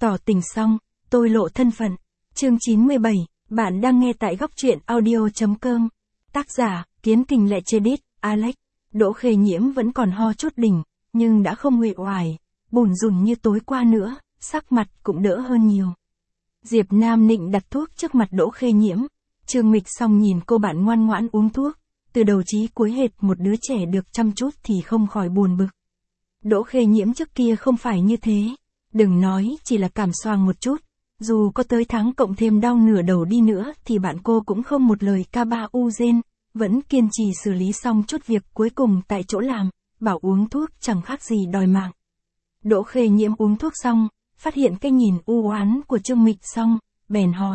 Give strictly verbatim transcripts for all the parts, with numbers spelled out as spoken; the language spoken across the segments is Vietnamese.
Tỏ tình xong, tôi lộ thân phận. Chương chín mươi bảy, bạn đang nghe tại góc truyện audio.com. Tác giả, Kiến Kình Lệ Chedit, Alex. Đỗ Khê Nhiễm vẫn còn ho chút đỉnh, nhưng đã không uể oải, bủn rủn như tối qua nữa, sắc mặt cũng đỡ hơn nhiều. Diệp Nam Nịnh đặt thuốc trước mặt Đỗ Khê Nhiễm. Trương Mịch Song nhìn cô bạn ngoan ngoãn uống thuốc, từ đầu chí cuối hệt một đứa trẻ được chăm chút thì không khỏi buồn bực. Đỗ Khê Nhiễm trước kia không phải như thế, đừng nói chỉ là cảm xoang một chút, dù có tới tháng cộng thêm đau nửa đầu đi nữa thì bạn cô cũng không một lời ca ba u gen, vẫn kiên trì xử lý xong chút việc cuối cùng tại chỗ làm, bảo uống thuốc chẳng khác gì đòi mạng. Đỗ Khê Nhiễm uống thuốc xong, phát hiện cái nhìn u oán của Trương Mịch Song, bèn hỏi.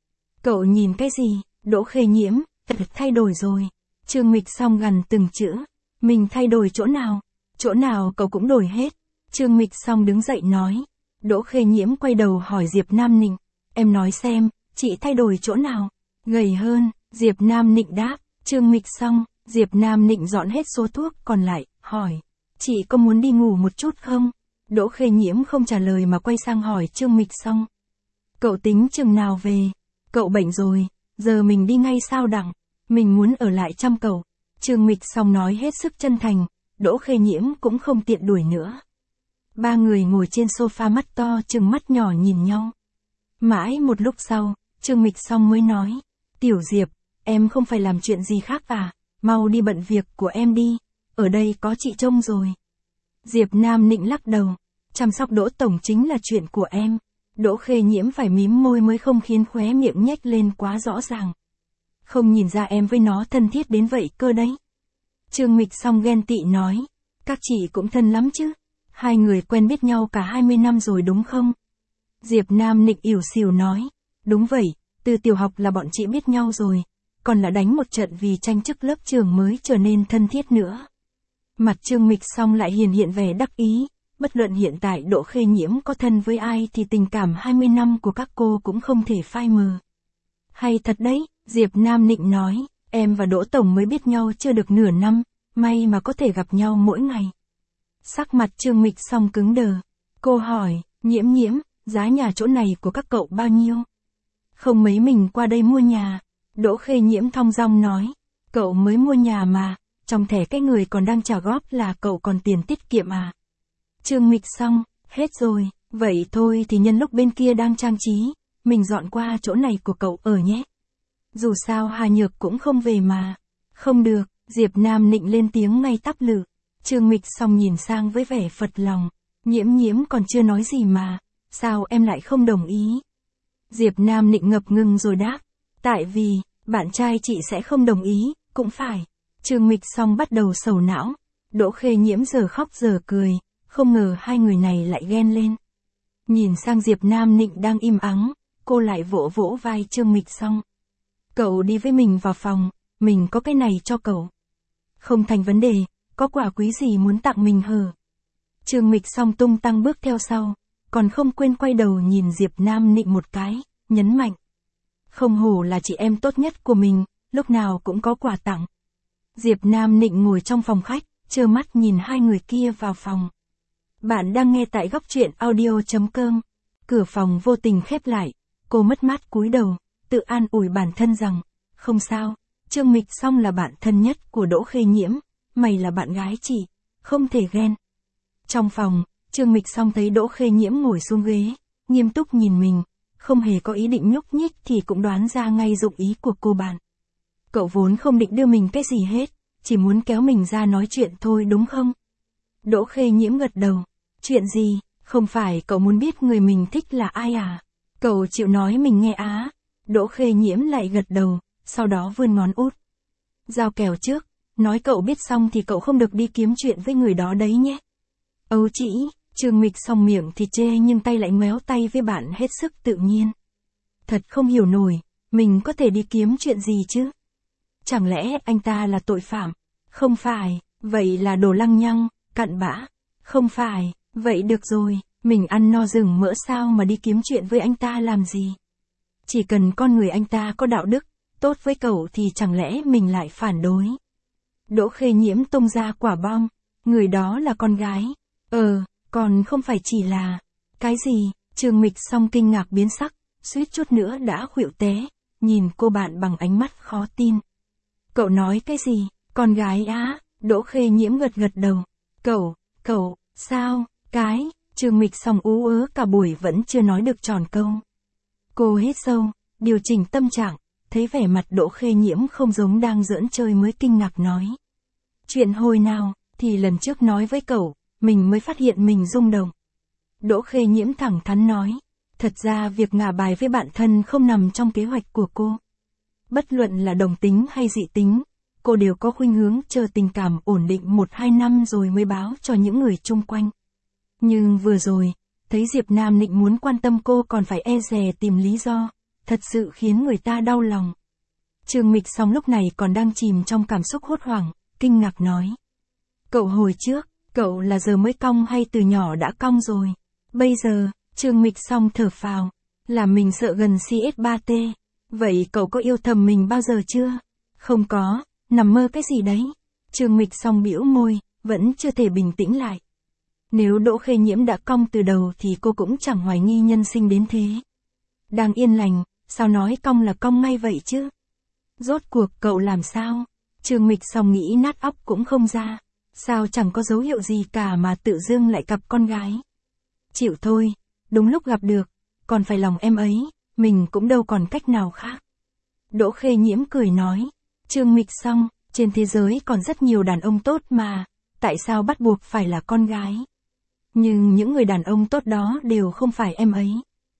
Cậu nhìn cái gì? Đỗ Khê Nhiễm, thật thay đổi rồi. Trương Mịch Song gằn từng chữ. Mình thay đổi chỗ nào? Chỗ nào cậu cũng đổi hết. Trương Mịch Song đứng dậy nói. Đỗ Khê Nhiễm quay đầu hỏi Diệp Nam Nịnh. Em nói xem, chị thay đổi chỗ nào? Gầy hơn, Diệp Nam Nịnh đáp. Trương Mịch Song, Diệp Nam Nịnh dọn hết số thuốc còn lại, hỏi. Chị có muốn đi ngủ một chút không? Đỗ Khê Nhiễm không trả lời mà quay sang hỏi Trương Mịch Song. Cậu tính chừng nào về? Cậu bệnh rồi, giờ mình đi ngay sao đặng? Mình muốn ở lại chăm cậu. Trương Mịch Song nói hết sức chân thành, Đỗ Khê Nhiễm cũng không tiện đuổi nữa. Ba người ngồi trên sofa mắt to trừng mắt nhỏ nhìn nhau. Mãi một lúc sau, Trương Mịch Song mới nói. Tiểu Diệp, em không phải làm chuyện gì khác à? Mau đi bận việc của em đi, ở đây có chị trông rồi. Diệp Nam Nịnh lắc đầu. Chăm sóc Đỗ Tổng chính là chuyện của em. Đỗ Khê Nhiễm phải mím môi mới không khiến khóe miệng nhếch lên quá rõ ràng. Không nhìn ra em với nó thân thiết đến vậy cơ đấy. Trương Mịch Song ghen tị nói. Các chị cũng thân lắm chứ. Hai người quen biết nhau cả hai mươi năm rồi đúng không? Diệp Nam Nịnh ỉu xìu nói. Đúng vậy, từ tiểu học là bọn chị biết nhau rồi. Còn là đánh một trận vì tranh chức lớp trường mới trở nên thân thiết nữa. Mặt Trương Mịch Song lại hiền hiện vẻ đắc ý. Bất luận hiện tại Đỗ Khê Nhiễm có thân với ai thì tình cảm hai mươi năm của các cô cũng không thể phai mờ. Hay thật đấy, Diệp Nam Nịnh nói, em và Đỗ Tổng mới biết nhau chưa được nửa năm, may mà có thể gặp nhau mỗi ngày. Sắc mặt Trương Mịch Song cứng đờ. Cô hỏi, Nhiễm Nhiễm, giá nhà chỗ này của các cậu bao nhiêu? Không mấy mình qua đây mua nhà. Đỗ Khê Nhiễm thong dong nói, cậu mới mua nhà mà, trong thẻ cái người còn đang trả góp là cậu còn tiền tiết kiệm à? Trương Mịch Song, hết rồi, vậy thôi thì nhân lúc bên kia đang trang trí, mình dọn qua chỗ này của cậu ở nhé. Dù sao Hà Nhược cũng không về mà. Không được, Diệp Nam Nịnh lên tiếng ngay tắp lự. Trương Mịch Song nhìn sang với vẻ phật lòng. Nhiễm Nhiễm còn chưa nói gì mà, sao em lại không đồng ý? Diệp Nam Nịnh ngập ngừng rồi đáp. Tại vì, bạn trai chị sẽ không đồng ý, cũng phải. Trương Mịch Song bắt đầu sầu não. Đỗ Khê Nhiễm giờ khóc giờ cười. Không ngờ hai người này lại ghen lên. Nhìn sang Diệp Nam Nịnh đang im ắng, cô lại vỗ vỗ vai Trương Mịch Song. Cậu đi với mình vào phòng, mình có cái này cho cậu. Không thành vấn đề, có quà quý gì muốn tặng mình hờ? Trương Mịch Song tung tăng bước theo sau, còn không quên quay đầu nhìn Diệp Nam Nịnh một cái, nhấn mạnh. Không hổ là chị em tốt nhất của mình, lúc nào cũng có quà tặng. Diệp Nam Nịnh ngồi trong phòng khách, trơ mắt nhìn hai người kia vào phòng. Bạn đang nghe tại góc truyện audio.com. Cửa phòng vô tình khép lại, cô mất mát cúi đầu, tự an ủi bản thân rằng, không sao, Trương Mịch Song là bạn thân nhất của Đỗ Khê Nhiễm, mày là bạn gái chị, không thể ghen. Trong phòng, Trương Mịch Song thấy Đỗ Khê Nhiễm ngồi xuống ghế, nghiêm túc nhìn mình, không hề có ý định nhúc nhích thì cũng đoán ra ngay dụng ý của cô bạn. Cậu vốn không định đưa mình cái gì hết, chỉ muốn kéo mình ra nói chuyện thôi đúng không? Đỗ Khê Nhiễm gật đầu. Chuyện gì, không phải cậu muốn biết người mình thích là ai à? Cậu chịu nói mình nghe á. Đỗ Khê Nhiễm lại gật đầu, sau đó vươn ngón út. Giao kèo trước, nói cậu biết xong thì cậu không được đi kiếm chuyện với người đó đấy nhé. Âu chỉ, Trương Mịch Song miệng thì chê nhưng tay lại ngoéo tay với bạn hết sức tự nhiên. Thật không hiểu nổi, mình có thể đi kiếm chuyện gì chứ? Chẳng lẽ anh ta là tội phạm? Không phải, vậy là đồ lăng nhăng, cặn bã. Không phải. Vậy được rồi, mình ăn no rừng mỡ sao mà đi kiếm chuyện với anh ta làm gì? Chỉ cần con người anh ta có đạo đức, tốt với cậu thì chẳng lẽ mình lại phản đối? Đỗ Khê Nhiễm tung ra quả bom, người đó là con gái. Ờ, còn không phải chỉ là... Cái gì? Trương Mịch Song kinh ngạc biến sắc, suýt chút nữa đã khuỵu té, nhìn cô bạn bằng ánh mắt khó tin. Cậu nói cái gì, con gái á? Đỗ Khê Nhiễm gật gật đầu. Cậu, cậu, sao, cái, Trương Mịch Song ú ớ cả buổi vẫn chưa nói được tròn câu. Cô hít sâu, điều chỉnh tâm trạng, thấy vẻ mặt Đỗ Khê Nhiễm không giống đang giỡn chơi mới kinh ngạc nói. Chuyện hồi nào, thì lần trước nói với cậu, mình mới phát hiện mình rung động. Đỗ Khê Nhiễm thẳng thắn nói, thật ra việc ngả bài với bạn thân không nằm trong kế hoạch của cô. Bất luận là đồng tính hay dị tính, cô đều có khuynh hướng chờ tình cảm ổn định một hai năm rồi mới báo cho những người chung quanh. Nhưng vừa rồi, thấy Diệp Nam Nịnh muốn quan tâm cô còn phải e dè tìm lý do, thật sự khiến người ta đau lòng. Trương Mịch Song lúc này còn đang chìm trong cảm xúc hốt hoảng, kinh ngạc nói. Cậu hồi trước, cậu là giờ mới cong hay từ nhỏ đã cong rồi? Bây giờ, Trương Mịch Song thở phào, là mình sợ gần C S ba T. Vậy cậu có yêu thầm mình bao giờ chưa? Không có, nằm mơ cái gì đấy? Trương Mịch Song bĩu môi, vẫn chưa thể bình tĩnh lại. Nếu Đỗ Khê Nhiễm đã cong từ đầu thì cô cũng chẳng hoài nghi nhân sinh đến thế. Đang yên lành, sao nói cong là cong ngay vậy chứ? Rốt cuộc cậu làm sao? Trương Mịch Song nghĩ nát óc cũng không ra. Sao chẳng có dấu hiệu gì cả mà tự dưng lại cặp con gái? Chịu thôi, đúng lúc gặp được, còn phải lòng em ấy, mình cũng đâu còn cách nào khác. Đỗ Khê Nhiễm cười nói, Trương Mịch Song, trên thế giới còn rất nhiều đàn ông tốt mà, tại sao bắt buộc phải là con gái? Nhưng những người đàn ông tốt đó đều không phải em ấy.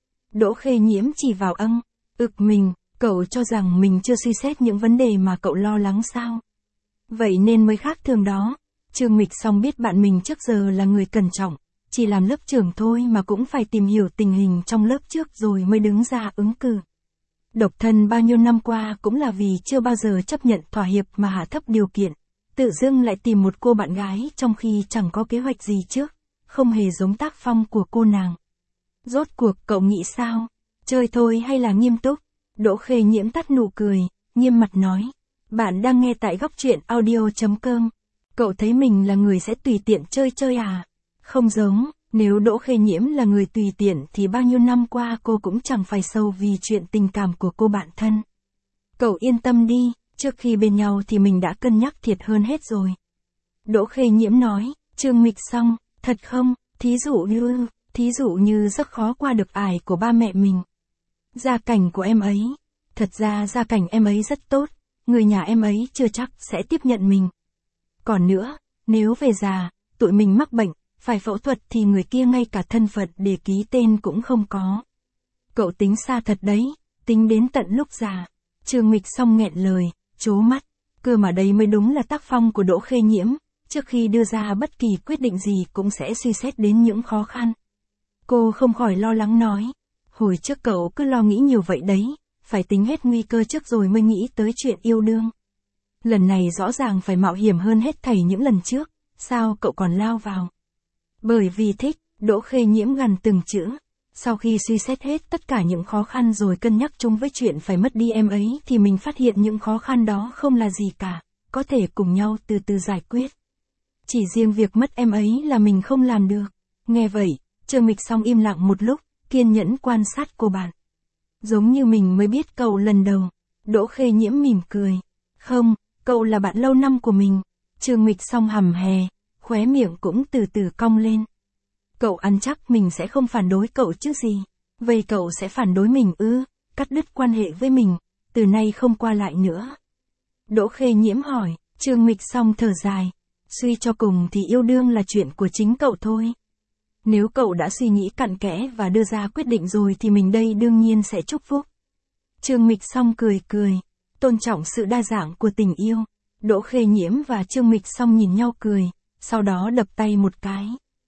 Đỗ Khê Nhiễm chỉ vào âng, ực mình, cậu cho rằng mình chưa suy xét những vấn đề mà cậu lo lắng sao? Vậy nên mới khác thường đó. Trương Mịch Song biết bạn mình trước giờ là người cẩn trọng, chỉ làm lớp trưởng thôi mà cũng phải tìm hiểu tình hình trong lớp trước rồi mới đứng ra ứng cử. Độc thân bao nhiêu năm qua cũng là vì chưa bao giờ chấp nhận thỏa hiệp mà hạ thấp điều kiện, tự dưng lại tìm một cô bạn gái trong khi chẳng có kế hoạch gì trước, không hề giống tác phong của cô nàng. Rốt cuộc cậu nghĩ sao? Chơi thôi hay là nghiêm túc? Đỗ Khê Nhiễm tắt nụ cười, nghiêm mặt nói. Bạn đang nghe tại góc truyện audio chấm com. Cậu thấy mình là người sẽ tùy tiện chơi chơi à? Không giống, nếu Đỗ Khê Nhiễm là người tùy tiện thì bao nhiêu năm qua cô cũng chẳng phải sầu vì chuyện tình cảm của cô bạn thân. Cậu yên tâm đi, trước khi bên nhau thì mình đã cân nhắc thiệt hơn hết rồi. Đỗ Khê Nhiễm nói, Trương Mịch Song, thật không, thí dụ như, thí dụ như rất khó qua được ải của ba mẹ mình. Gia cảnh của em ấy, thật ra gia cảnh em ấy rất tốt, người nhà em ấy chưa chắc sẽ tiếp nhận mình. Còn nữa, nếu về già, tụi mình mắc bệnh, phải phẫu thuật thì người kia ngay cả thân phận để ký tên cũng không có. Cậu tính xa thật đấy, tính đến tận lúc già. Trương Mịch Song nghẹn lời, trố mắt, cơ mà đây mới đúng là tác phong của Đỗ Khê Nhiễm, trước khi đưa ra bất kỳ quyết định gì cũng sẽ suy xét đến những khó khăn. Cô không khỏi lo lắng nói, hồi trước cậu cứ lo nghĩ nhiều vậy đấy, phải tính hết nguy cơ trước rồi mới nghĩ tới chuyện yêu đương. Lần này rõ ràng phải mạo hiểm hơn hết thảy những lần trước, sao cậu còn lao vào? Bởi vì thích, Đỗ Khê Nhiễm gằn từng chữ. Sau khi suy xét hết tất cả những khó khăn rồi cân nhắc chung với chuyện phải mất đi em ấy thì mình phát hiện những khó khăn đó không là gì cả, có thể cùng nhau từ từ giải quyết. Chỉ riêng việc mất em ấy là mình không làm được. Nghe vậy, Trương Mịch Song im lặng một lúc, kiên nhẫn quan sát cô bạn. Giống như mình mới biết cậu lần đầu. Đỗ Khê Nhiễm mỉm cười. Không, cậu là bạn lâu năm của mình. Trương Mịch Song hầm hè, khóe miệng cũng từ từ cong lên. Cậu ăn chắc mình sẽ không phản đối cậu chứ gì. Vậy cậu sẽ phản đối mình ư, cắt đứt quan hệ với mình, từ nay không qua lại nữa. Đỗ Khê Nhiễm hỏi, Trương Mịch Song thở dài. Suy cho cùng thì yêu đương là chuyện của chính cậu thôi. Nếu cậu đã suy nghĩ cặn kẽ và đưa ra quyết định rồi thì mình đây đương nhiên sẽ chúc phúc. Trương Mịch Song cười cười, tôn trọng sự đa dạng của tình yêu. Đỗ Khê Nhiễm và Trương Mịch Song nhìn nhau cười, sau đó đập tay một cái.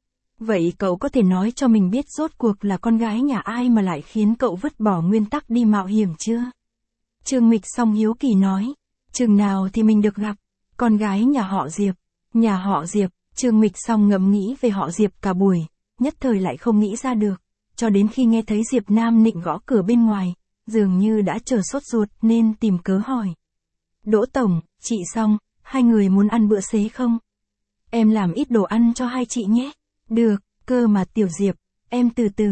Vậy cậu có thể nói cho mình biết rốt cuộc là con gái nhà ai mà lại khiến cậu vứt bỏ nguyên tắc đi mạo hiểm chưa? Trương Mịch Song hiếu kỳ nói, chừng nào thì mình được gặp, con gái nhà họ Diệp. Nhà họ Diệp, Trương Mịch Song ngẫm nghĩ về họ Diệp cả buổi, nhất thời lại không nghĩ ra được, cho đến khi nghe thấy Diệp Nam Nịnh gõ cửa bên ngoài, dường như đã chờ sốt ruột nên tìm cớ hỏi. Đỗ Tổng, chị Song, hai người muốn ăn bữa xế không? Em làm ít đồ ăn cho hai chị nhé. Được, cơ mà Tiểu Diệp, em từ từ,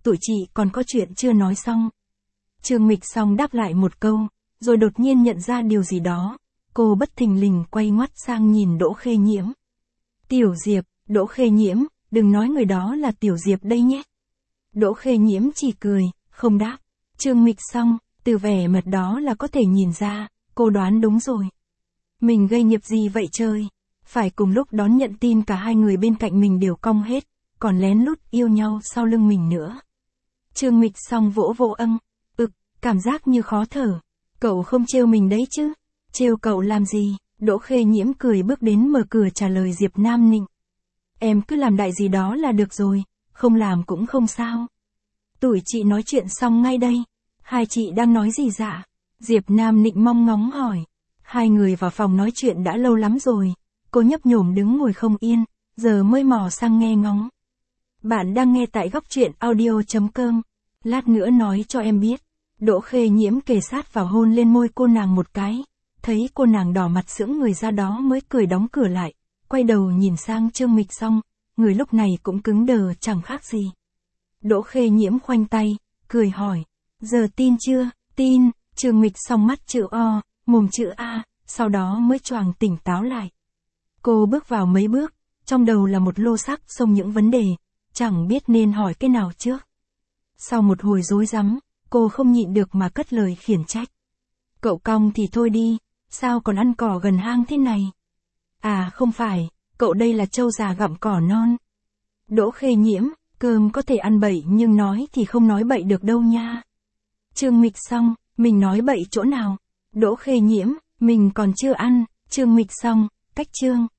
tụi chị còn có chuyện chưa nói xong. Trương Mịch Song đáp lại một câu, rồi đột nhiên nhận ra điều gì đó. Cô bất thình lình quay ngoắt sang nhìn Đỗ Khê Nhiễm. Tiểu Diệp, Đỗ Khê Nhiễm, đừng nói người đó là Tiểu Diệp đây nhé. Đỗ Khê Nhiễm chỉ cười, không đáp. Trương Mịch Song, từ vẻ mặt đó là có thể nhìn ra, cô đoán đúng rồi. Mình gây nghiệp gì vậy trời? Phải cùng lúc đón nhận tin cả hai người bên cạnh mình đều cong hết, còn lén lút yêu nhau sau lưng mình nữa. Trương Mịch Song vỗ vỗ âng, ực, cảm giác như khó thở. Cậu không trêu mình đấy chứ? Trêu cậu làm gì? Đỗ Khê Nhiễm cười bước đến mở cửa trả lời Diệp Nam Nịnh. Em cứ làm đại gì đó là được rồi, không làm cũng không sao. Tụi chị nói chuyện xong ngay đây. Hai chị đang nói gì dạ? Diệp Nam Nịnh mong ngóng hỏi. Hai người vào phòng nói chuyện đã lâu lắm rồi. Cô nhấp nhổm đứng ngồi không yên, giờ mới mò sang nghe ngóng. Bạn đang nghe tại góc truyện audio.com. Lát nữa nói cho em biết. Đỗ Khê Nhiễm kề sát vào hôn lên môi cô nàng một cái. Thấy cô nàng đỏ mặt sững người ra đó mới cười đóng cửa lại. Quay đầu nhìn sang Trương Mịch Song, người lúc này cũng cứng đờ chẳng khác gì. Đỗ Khê Nhiễm khoanh tay, cười hỏi. Giờ tin chưa? Tin. Trương Mịch Song mắt chữ O, mồm chữ A, sau đó mới choàng tỉnh táo lại. Cô bước vào mấy bước, trong đầu là một lô xác xông những vấn đề, chẳng biết nên hỏi cái nào trước. Sau một hồi rối rắm, cô không nhịn được mà cất lời khiển trách. Cậu cong thì thôi đi, sao còn ăn cỏ gần hang thế này? À không phải, cậu đây là trâu già gặm cỏ non. Đỗ Khê Nhiễm, cơm có thể ăn bậy nhưng nói thì không nói bậy được đâu nha. Trương Mịch Song, mình nói bậy chỗ nào? Đỗ Khê Nhiễm, mình còn chưa ăn. Trương Mịch Song, cách Trương.